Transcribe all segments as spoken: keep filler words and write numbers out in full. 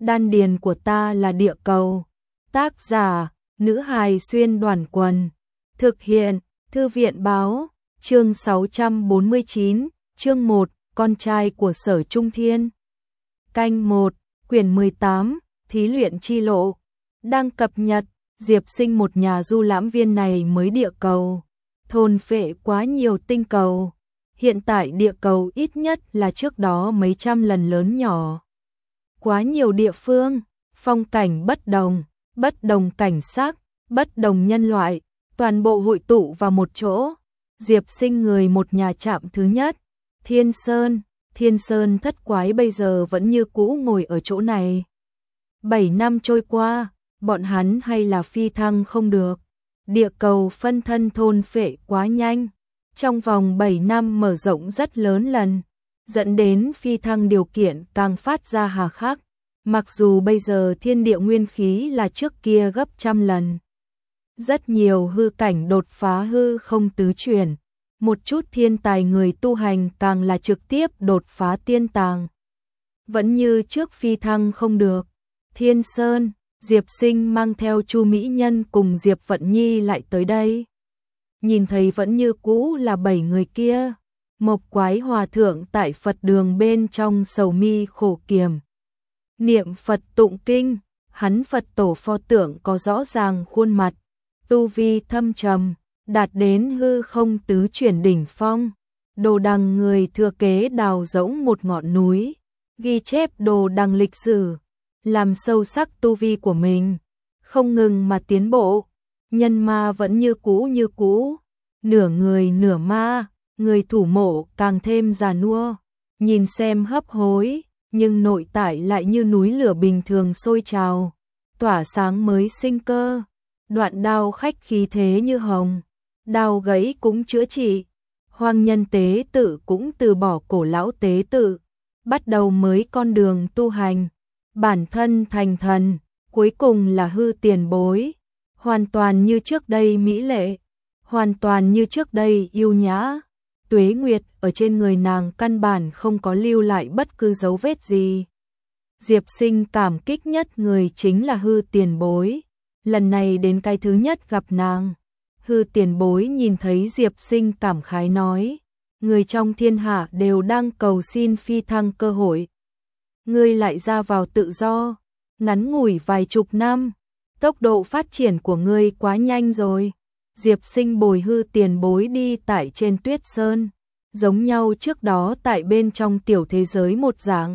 Đan điền của ta là địa cầu. Tác giả, nữ hài xuyên đoàn quần. Thực hiện, Thư viện báo, chương sáu trăm bốn mươi chín, chương một, con trai của Sở Trung Thiên. Canh một, quyển mười tám, thí luyện chi lộ. Đang cập nhật, Diệp Sinh một nhà du lãm viên này mới địa cầu. Thôn phệ quá nhiều tinh cầu. Hiện tại địa cầu ít nhất là trước đó mấy trăm lần lớn nhỏ. Quá nhiều địa phương, phong cảnh bất đồng, bất đồng cảnh sắc, bất đồng nhân loại, toàn bộ hội tụ vào một chỗ. Diệp Sinh người một nhà chạm thứ nhất, Thiên Sơn, Thiên Sơn thất quái bây giờ vẫn như cũ ngồi ở chỗ này. Bảy năm trôi qua, bọn hắn hay là phi thăng không được. Địa cầu phân thân thôn phệ quá nhanh, trong vòng bảy năm mở rộng rất lớn lần, dẫn đến phi thăng điều kiện càng phát ra hà khắc. Mặc dù bây giờ thiên địa nguyên khí là trước kia gấp trăm lần. Rất nhiều hư cảnh đột phá hư không tứ chuyển. Một chút thiên tài người tu hành càng là trực tiếp đột phá tiên tàng. Vẫn như trước phi thăng không được. Thiên Sơn, Diệp Sinh mang theo Chu Mỹ Nhân cùng Diệp Vận Nhi lại tới đây. Nhìn thấy vẫn như cũ là bảy người kia. Mộc Quái Hòa Thượng tại Phật đường bên trong sầu mi khổ kiềm. Niệm Phật tụng kinh, hắn Phật tổ pho tượng có rõ ràng khuôn mặt, tu vi thâm trầm, đạt đến hư không tứ chuyển đỉnh phong. Đồ đằng người thừa kế đào rỗng một ngọn núi, ghi chép đồ đằng lịch sử, làm sâu sắc tu vi của mình, không ngừng mà tiến bộ. Nhân ma vẫn như cũ như cũ, nửa người nửa ma, người thủ mộ càng thêm già nua, nhìn xem hấp hối, nhưng nội tại lại như núi lửa bình thường sôi trào, tỏa sáng mới sinh cơ. Đoạn đao khách khí thế như hồng, đao gãy cũng chữa trị. Hoang nhân tế tự cũng từ bỏ cổ lão tế tự, bắt đầu mới con đường tu hành, bản thân thành thần, cuối cùng là hư tiền bối, hoàn toàn như trước đây mỹ lệ, hoàn toàn như trước đây yêu nhã. Tuế nguyệt ở trên người nàng căn bản không có lưu lại bất cứ dấu vết gì. Diệp Sinh cảm kích nhất người chính là hư tiền bối. Lần này đến cái thứ nhất gặp nàng, hư tiền bối nhìn thấy Diệp Sinh cảm khái nói, người trong thiên hạ đều đang cầu xin phi thăng cơ hội. Ngươi lại ra vào tự do, ngắn ngủi vài chục năm, tốc độ phát triển của ngươi quá nhanh rồi. Diệp Sinh bồi hư tiền bối đi tại trên tuyết sơn, giống nhau trước đó tại bên trong tiểu thế giới một dạng.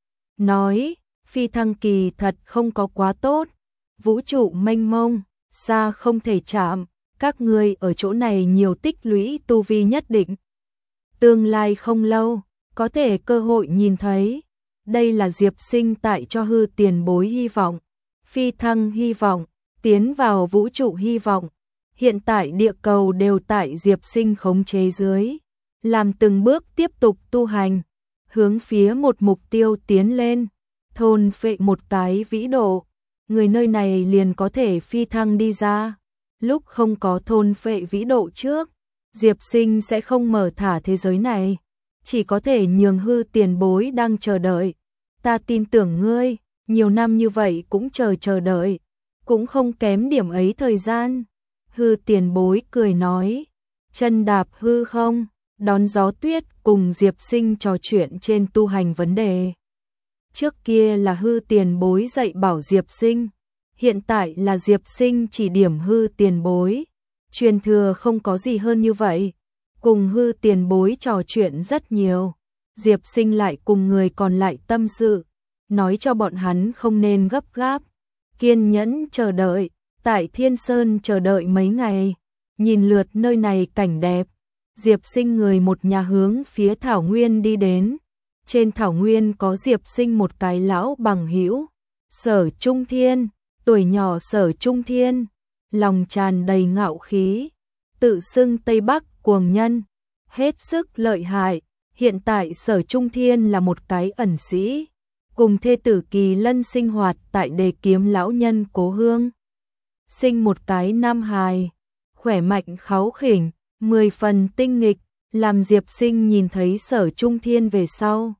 Nói, phi thăng kỳ thật không có quá tốt, vũ trụ mênh mông, xa không thể chạm, các ngươi ở chỗ này nhiều tích lũy tu vi nhất định. Tương lai không lâu, có thể cơ hội nhìn thấy. Đây là Diệp Sinh tại cho hư tiền bối hy vọng, phi thăng hy vọng, tiến vào vũ trụ hy vọng. Hiện tại địa cầu đều tại Diệp Sinh khống chế dưới, làm từng bước tiếp tục tu hành, hướng phía một mục tiêu tiến lên, thôn phệ một cái vĩ độ, người nơi này liền có thể phi thăng đi ra. Lúc không có thôn phệ vĩ độ trước, Diệp Sinh sẽ không mở thả thế giới này, chỉ có thể nhường hư tiền bối đang chờ đợi. Ta tin tưởng ngươi, nhiều năm như vậy cũng chờ chờ đợi, cũng không kém điểm ấy thời gian. Hư tiền bối cười nói, chân đạp hư không, đón gió tuyết cùng Diệp Sinh trò chuyện trên tu hành vấn đề. Trước kia là hư tiền bối dạy bảo Diệp Sinh, hiện tại là Diệp Sinh chỉ điểm hư tiền bối. Truyền thừa không có gì hơn như vậy, cùng hư tiền bối trò chuyện rất nhiều. Diệp Sinh lại cùng người còn lại tâm sự, nói cho bọn hắn không nên gấp gáp, kiên nhẫn chờ đợi. Tại Thiên Sơn chờ đợi mấy ngày, nhìn lượt nơi này cảnh đẹp, Diệp Sinh người một nhà hướng phía Thảo Nguyên đi đến. Trên Thảo Nguyên có Diệp Sinh một cái lão bằng hữu, Sở Trung Thiên, tuổi nhỏ Sở Trung Thiên, lòng tràn đầy ngạo khí, tự xưng Tây Bắc cuồng nhân, hết sức lợi hại. Hiện tại Sở Trung Thiên là một cái ẩn sĩ, cùng thê tử Kỳ Lân sinh hoạt tại Đề Kiếm lão nhân cố hương. Sinh một cái nam hài, khỏe mạnh kháu khỉnh, mười phần tinh nghịch, làm Diệp Sinh nhìn thấy Sở Trung Thiên về sau.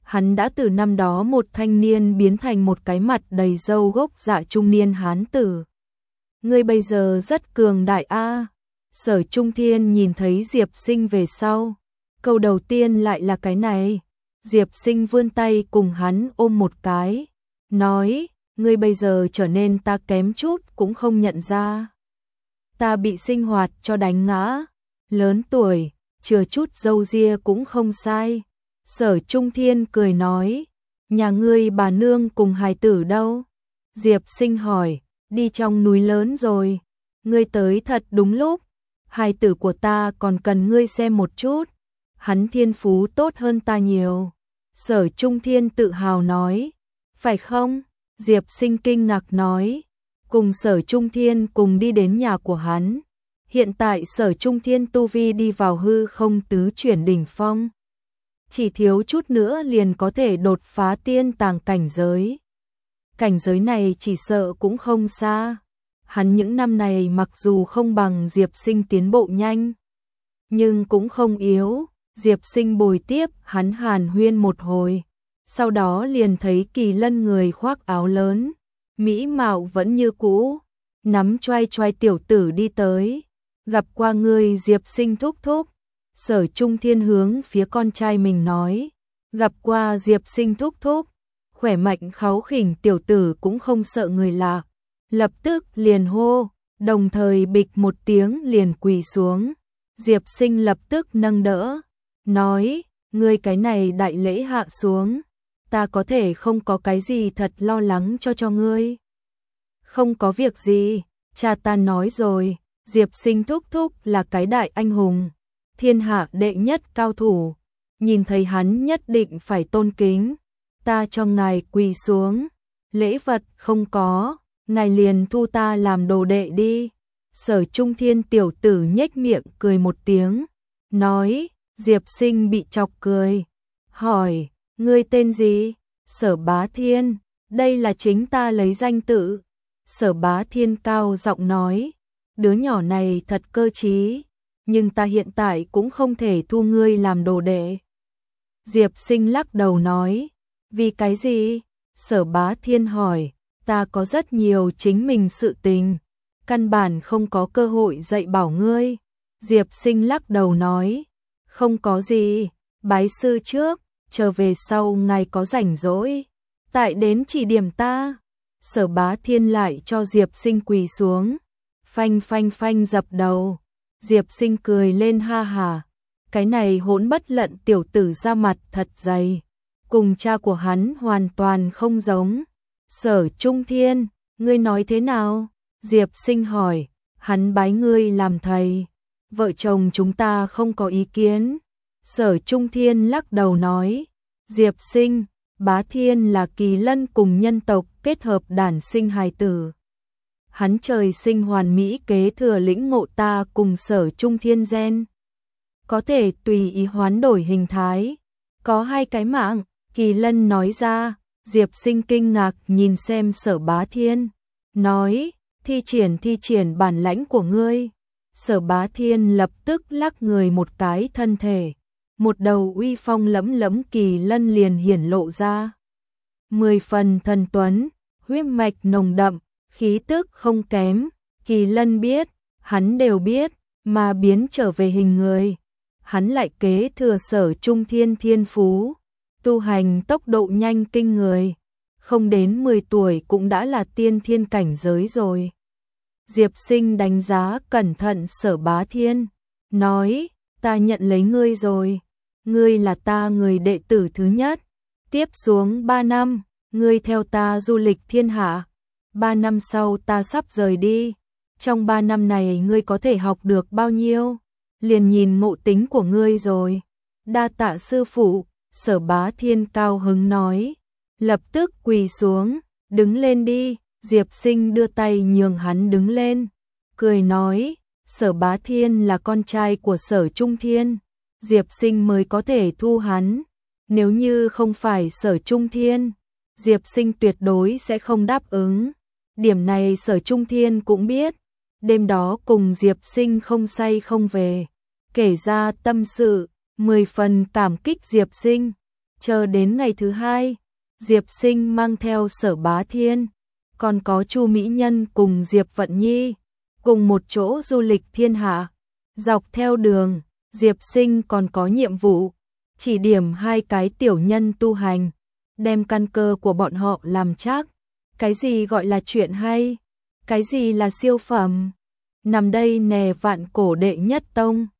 Hắn đã từ năm đó một thanh niên biến thành một cái mặt đầy râu gốc dạ trung niên hán tử. Ngươi bây giờ rất cường đại a. Sở Trung Thiên nhìn thấy Diệp Sinh về sau. Câu đầu tiên lại là cái này. Diệp Sinh vươn tay cùng hắn ôm một cái. Nói, ngươi bây giờ trở nên ta kém chút cũng không nhận ra. Ta bị sinh hoạt cho đánh ngã. Lớn tuổi, chừa chút râu ria cũng không sai. Sở Trung Thiên cười nói, nhà ngươi bà nương cùng hài tử đâu? Diệp Sinh hỏi, đi trong núi lớn rồi. Ngươi tới thật đúng lúc. Hài tử của ta còn cần ngươi xem một chút. Hắn thiên phú tốt hơn ta nhiều. Sở Trung Thiên tự hào nói, phải không? Diệp Sinh kinh ngạc nói, cùng Sở Trung Thiên cùng đi đến nhà của hắn. Hiện tại Sở Trung Thiên tu vi đi vào hư không tứ chuyển đỉnh phong. Chỉ thiếu chút nữa liền có thể đột phá tiên tàng cảnh giới. Cảnh giới này chỉ sợ cũng không xa. Hắn những năm này mặc dù không bằng Diệp Sinh tiến bộ nhanh, nhưng cũng không yếu. Diệp Sinh bồi tiếp hắn hàn huyên một hồi. Sau đó liền thấy Kỳ Lân người khoác áo lớn, mỹ mạo vẫn như cũ, nắm choai choai tiểu tử đi tới. Gặp qua người Diệp Sinh thúc thúc. Sở Trung Thiên hướng phía con trai mình nói, gặp qua Diệp Sinh thúc thúc. Khỏe mạnh kháu khỉnh tiểu tử cũng không sợ người lạ, lập tức liền hô, đồng thời bịch một tiếng liền quỳ xuống. Diệp Sinh lập tức nâng đỡ, nói, ngươi cái này đại lễ hạ xuống, ta có thể không có cái gì thật lo lắng cho cho ngươi. Không có việc gì, cha ta nói rồi, Diệp Sinh thúc thúc là cái đại anh hùng, thiên hạ đệ nhất cao thủ, nhìn thấy hắn nhất định phải tôn kính. Ta cho ngài quỳ xuống, lễ vật không có, ngài liền thu ta làm đồ đệ đi. Sở Trung Thiên tiểu tử nhếch miệng cười một tiếng, nói, Diệp Sinh bị chọc cười, hỏi, ngươi tên gì? Sở Bá Thiên, đây là chính ta lấy danh tự. Sở Bá Thiên cao giọng nói, đứa nhỏ này thật cơ trí, nhưng ta hiện tại cũng không thể thu ngươi làm đồ đệ. Diệp Sinh lắc đầu nói, vì cái gì? Sở Bá Thiên hỏi, ta có rất nhiều chính mình sự tình, căn bản không có cơ hội dạy bảo ngươi. Diệp Sinh lắc đầu nói, không có gì, bái sư trước, trở về sau ngài có rảnh rỗi, tại đến chỉ điểm ta. Sở Bá Thiên lại cho Diệp Sinh quỳ xuống, phanh phanh phanh dập đầu. Diệp Sinh cười lên ha hà, cái này hỗn bất lận tiểu tử ra mặt thật dày, cùng cha của hắn hoàn toàn không giống. Sở Trung Thiên, ngươi nói thế nào? Diệp Sinh hỏi, hắn bái ngươi làm thầy, vợ chồng chúng ta không có ý kiến. Sở Trung Thiên lắc đầu nói, Diệp Sinh, Bá Thiên là Kỳ Lân cùng nhân tộc kết hợp đản sinh hài tử. Hắn trời sinh hoàn mỹ kế thừa lĩnh ngộ ta cùng Sở Trung Thiên gen, có thể tùy ý hoán đổi hình thái, có hai cái mạng. Kỳ Lân nói ra. Diệp Sinh kinh ngạc nhìn xem Sở Bá Thiên, nói, thi triển thi triển bản lãnh của ngươi. Sở Bá Thiên lập tức lắc người một cái thân thể, một đầu uy phong lẫm lẫm Kỳ Lân liền hiển lộ ra. Mười phần thần tuấn, huyết mạch nồng đậm, khí tức không kém. Kỳ Lân biết, hắn đều biết, mà biến trở về hình người. Hắn lại kế thừa Sở Trung Thiên thiên phú, tu hành tốc độ nhanh kinh người, không đến mười tuổi cũng đã là tiên thiên cảnh giới rồi. Diệp Sinh đánh giá cẩn thận Sở Bá Thiên, nói, ta nhận lấy ngươi rồi, ngươi là ta người đệ tử thứ nhất, tiếp xuống ba năm, ngươi theo ta du lịch thiên hạ, ba năm sau ta sắp rời đi, trong ba năm này ngươi có thể học được bao nhiêu, liền nhìn ngộ tính của ngươi rồi. Đa tạ sư phụ. Sở Bá Thiên cao hứng nói, lập tức quỳ xuống, đứng lên đi. Diệp Sinh đưa tay nhường hắn đứng lên, cười nói, Sở Bá Thiên là con trai của Sở Trung Thiên, Diệp Sinh mới có thể thu hắn, nếu như không phải Sở Trung Thiên, Diệp Sinh tuyệt đối sẽ không đáp ứng. Điểm này Sở Trung Thiên cũng biết, đêm đó cùng Diệp Sinh không say không về, kể ra tâm sự, mười phần cảm kích Diệp Sinh. Chờ đến ngày thứ hai, Diệp Sinh mang theo Sở Bá Thiên, còn có Chu Mỹ Nhân cùng Diệp Vận Nhi, cùng một chỗ du lịch thiên hạ. Dọc theo đường, Diệp Sinh còn có nhiệm vụ, chỉ điểm hai cái tiểu nhân tu hành, đem căn cơ của bọn họ làm chắc. Cái gì gọi là chuyện hay? Cái gì là siêu phẩm? Nằm đây nè vạn cổ đệ nhất tông.